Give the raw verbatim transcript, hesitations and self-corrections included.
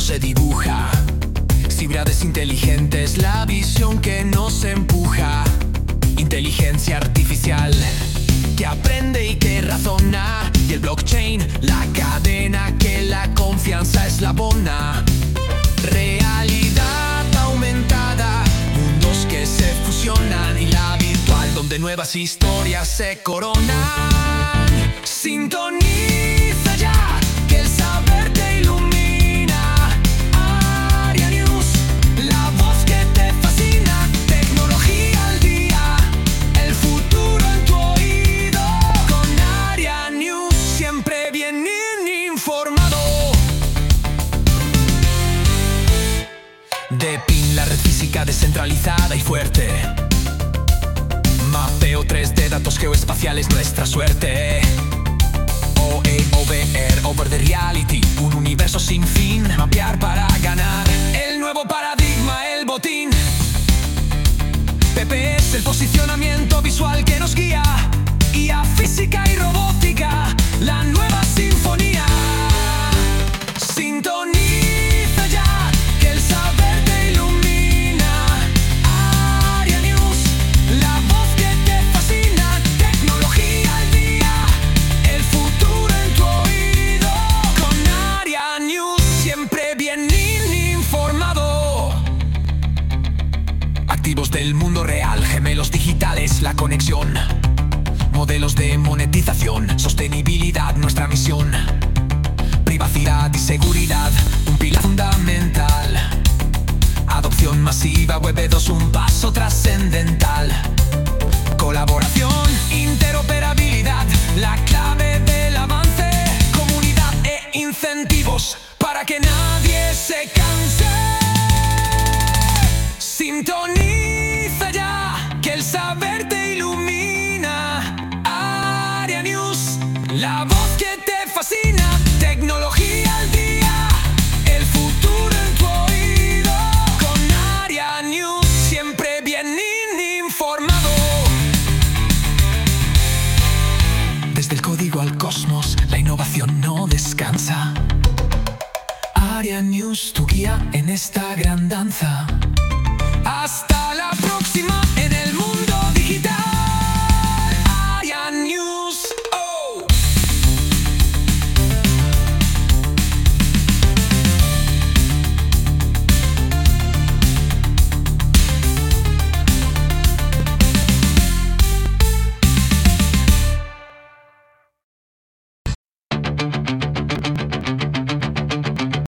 se dibuja. Ciudades inteligentes, la visión que nos empuja. Inteligencia artificial que aprende y que razona. Y el blockchain, la cadena que la confianza eslabona. Realidad aumentada, mundos que se fusionan. Y la virtual, donde nuevas historias se coronan. Sintoniza ya, que el saber te ilumina. Aria News, la voz que te fascina. Tecnología al día, el futuro en tu oído. Con Aria News, siempre bien informado. De PIN, la red física descentralizada y fuerte. Mapeo tres D, datos geoespaciales, nuestra suerte. O E O V R, Over the Reality, un universo sin fin. Mapear para ganar, el nuevo paradigma, el botín. P P S, el posicionamiento visual que nos guía. I A, física y robótica, la nueva sinfonía. Sintoniza ya, que el saber te ilumina. Aria News, la voz que te fascina. Tecnología al día, el futuro en tu oído. Con Aria News, siempre bien informado. Activos del mundo real, gemelos digitales, la conexión. Modelos de monetización, sostenibilidad, nuestra misión. Privacidad y seguridad, un pilar fundamental. Adopción masiva, web dos, un paso trascendental. Colaboración, interoperabilidad, la clave del avance. Comunidad e incentivos para que nadie se canse. Sintoniza ya, que el saber te ilumina. Aria News, la voz que te fascina. Tecnología al día, el futuro en tu oído. Con Aria News, siempre bien informado. Desde el código al cosmos, la innovación no descansa. Aria News, tu guía en esta gran danza. Hasta la próxima en el